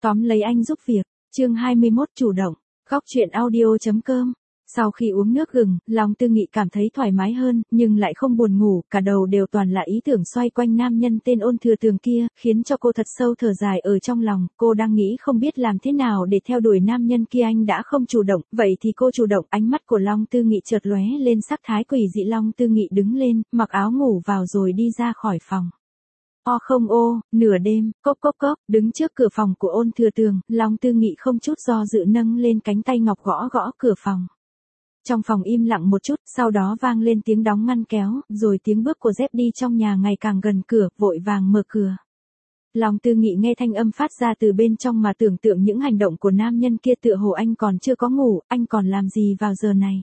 Tóm lấy anh giúp việc, chương 21 chủ động, góc truyện audio.com. Sau khi uống nước gừng, lòng Tư Nghị cảm thấy thoải mái hơn, nhưng lại không buồn ngủ, cả đầu đều toàn là ý tưởng xoay quanh nam nhân tên Ôn Thừa Tường kia, khiến cho cô thật sâu thở dài ở trong lòng. Cô đang nghĩ không biết làm thế nào để theo đuổi nam nhân kia, anh đã không chủ động, vậy thì cô chủ động. Ánh mắt của Long Tư Nghị chợt lóe lên sắc thái quỷ dị. Long Tư Nghị đứng lên, mặc áo ngủ vào rồi đi ra khỏi phòng. Không ô, nửa đêm, cốc cốc cốc, đứng trước cửa phòng của Ôn Thừa Tường, Long Tư Nghị không chút do dự nâng lên cánh tay ngọc gõ gõ cửa phòng. Trong phòng im lặng một chút, sau đó vang lên tiếng đóng ngăn kéo, rồi tiếng bước của dép đi trong nhà ngày càng gần cửa, vội vàng mở cửa. Long Tư Nghị nghe thanh âm phát ra từ bên trong mà tưởng tượng những hành động của nam nhân kia, tựa hồ anh còn chưa có ngủ, anh còn làm gì vào giờ này.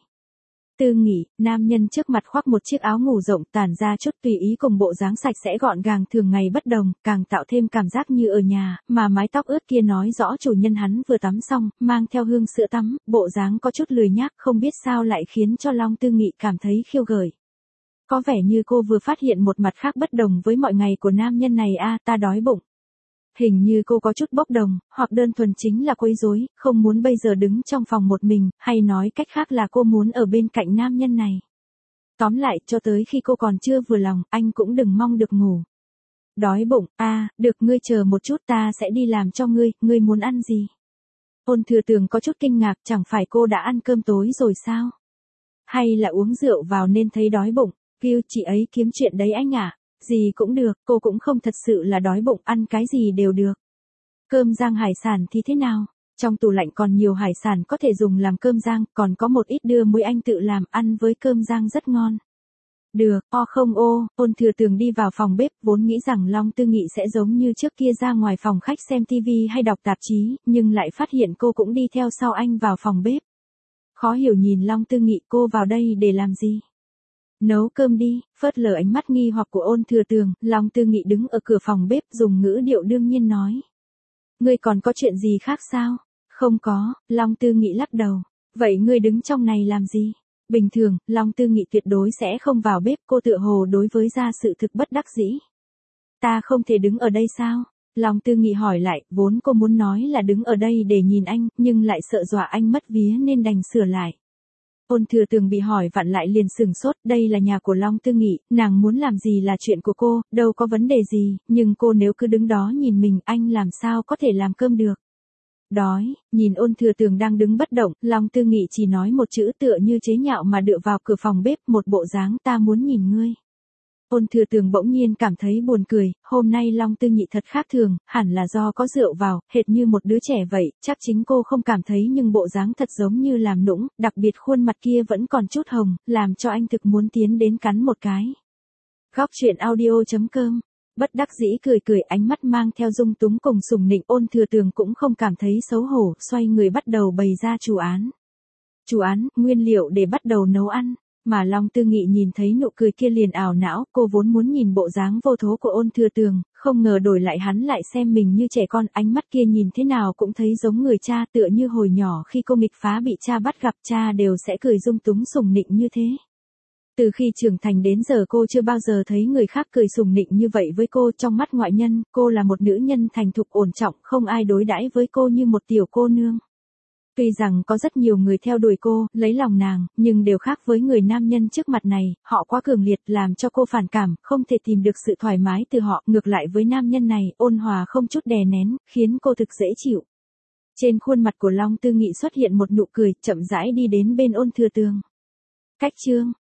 Tư Nghị, nam nhân trước mặt khoác một chiếc áo ngủ rộng tản ra chút tùy ý cùng bộ dáng sạch sẽ gọn gàng thường ngày bất đồng, càng tạo thêm cảm giác như ở nhà, mà mái tóc ướt kia nói rõ chủ nhân hắn vừa tắm xong, mang theo hương sữa tắm, bộ dáng có chút lười nhác, không biết sao lại khiến cho Long Tư Nghị cảm thấy khiêu gợi. Có vẻ như cô vừa phát hiện một mặt khác bất đồng với mọi ngày của nam nhân này. Ta đói bụng. Hình như cô có chút bốc đồng, hoặc đơn thuần chính là quấy rối, không muốn bây giờ đứng trong phòng một mình, hay nói cách khác là cô muốn ở bên cạnh nam nhân này. Tóm lại, cho tới khi cô còn chưa vừa lòng, anh cũng đừng mong được ngủ. Đói bụng, được, ngươi chờ một chút, ta sẽ đi làm cho ngươi muốn ăn gì? Ôn Thừa Tường có chút kinh ngạc, chẳng phải cô đã ăn cơm tối rồi sao? Hay là uống rượu vào nên thấy đói bụng? Kêu chị ấy kiếm chuyện đấy anh ạ. Gì cũng được, cô cũng không thật sự là đói bụng, ăn cái gì đều được. Cơm rang hải sản thì thế nào? Trong tủ lạnh còn nhiều hải sản có thể dùng làm cơm rang, còn có một ít đưa muối anh tự làm, ăn với cơm rang rất ngon. Được, không ô, Ôn Thừa Tường đi vào phòng bếp, vốn nghĩ rằng Long Tư Nghị sẽ giống như trước kia ra ngoài phòng khách xem tivi hay đọc tạp chí, nhưng lại phát hiện cô cũng đi theo sau anh vào phòng bếp. Khó hiểu nhìn Long Tư Nghị, cô vào đây để làm gì? Nấu cơm đi, phớt lờ ánh mắt nghi hoặc của Ôn Thừa Tường, Long Tư Nghị đứng ở cửa phòng bếp dùng ngữ điệu đương nhiên nói. Ngươi còn có chuyện gì khác sao? Không có, Long Tư Nghị lắc đầu. Vậy ngươi đứng trong này làm gì? Bình thường, Long Tư Nghị tuyệt đối sẽ không vào bếp, cô tựa hồ đối với gia sự thực bất đắc dĩ. Ta không thể đứng ở đây sao? Long Tư Nghị hỏi lại, vốn cô muốn nói là đứng ở đây để nhìn anh, nhưng lại sợ dọa anh mất vía nên đành sửa lại. Ôn Thừa Tường bị hỏi vặn lại liền sửng sốt, đây là nhà của Long Tư Nghị, nàng muốn làm gì là chuyện của cô, đâu có vấn đề gì, nhưng cô nếu cứ đứng đó nhìn mình, anh làm sao có thể làm cơm được. Đói, nhìn Ôn Thừa Tường đang đứng bất động, Long Tư Nghị chỉ nói một chữ tựa như chế nhạo mà dựa vào cửa phòng bếp, một bộ dáng ta muốn nhìn ngươi. Ôn Thừa Tường bỗng nhiên cảm thấy buồn cười, hôm nay Long Tư Nghị thật khác thường, hẳn là do có rượu vào, hệt như một đứa trẻ vậy, chắc chính cô không cảm thấy nhưng bộ dáng thật giống như làm nũng, đặc biệt khuôn mặt kia vẫn còn chút hồng, làm cho anh thực muốn tiến đến cắn một cái. Góc truyện audio.com. Bất đắc dĩ cười ánh mắt mang theo dung túng cùng sùng nịnh. Ôn Thừa Tường cũng không cảm thấy xấu hổ, xoay người bắt đầu bày ra chủ án. Chủ án, nguyên liệu để bắt đầu nấu ăn. Mà Long Tư Nghị nhìn thấy nụ cười kia liền ảo não, cô vốn muốn nhìn bộ dáng vô thố của Ôn Thừa Tường, không ngờ đổi lại hắn lại xem mình như trẻ con, ánh mắt kia nhìn thế nào cũng thấy giống người cha, tựa như hồi nhỏ khi cô nghịch phá bị cha bắt gặp, cha đều sẽ cười dung túng sùng nịnh như thế. Từ khi trưởng thành đến giờ cô chưa bao giờ thấy người khác cười sùng nịnh như vậy với cô. Trong mắt ngoại nhân, cô là một nữ nhân thành thục ổn trọng, không ai đối đãi với cô như một tiểu cô nương. Tuy rằng có rất nhiều người theo đuổi cô, lấy lòng nàng, nhưng đều khác với người nam nhân trước mặt này, họ quá cường liệt làm cho cô phản cảm, không thể tìm được sự thoải mái từ họ. Ngược lại với nam nhân này, ôn hòa không chút đè nén, khiến cô thực dễ chịu. Trên khuôn mặt của Long Tư Nghị xuất hiện một nụ cười, chậm rãi đi đến bên Ôn Thừa Tường. Cách chương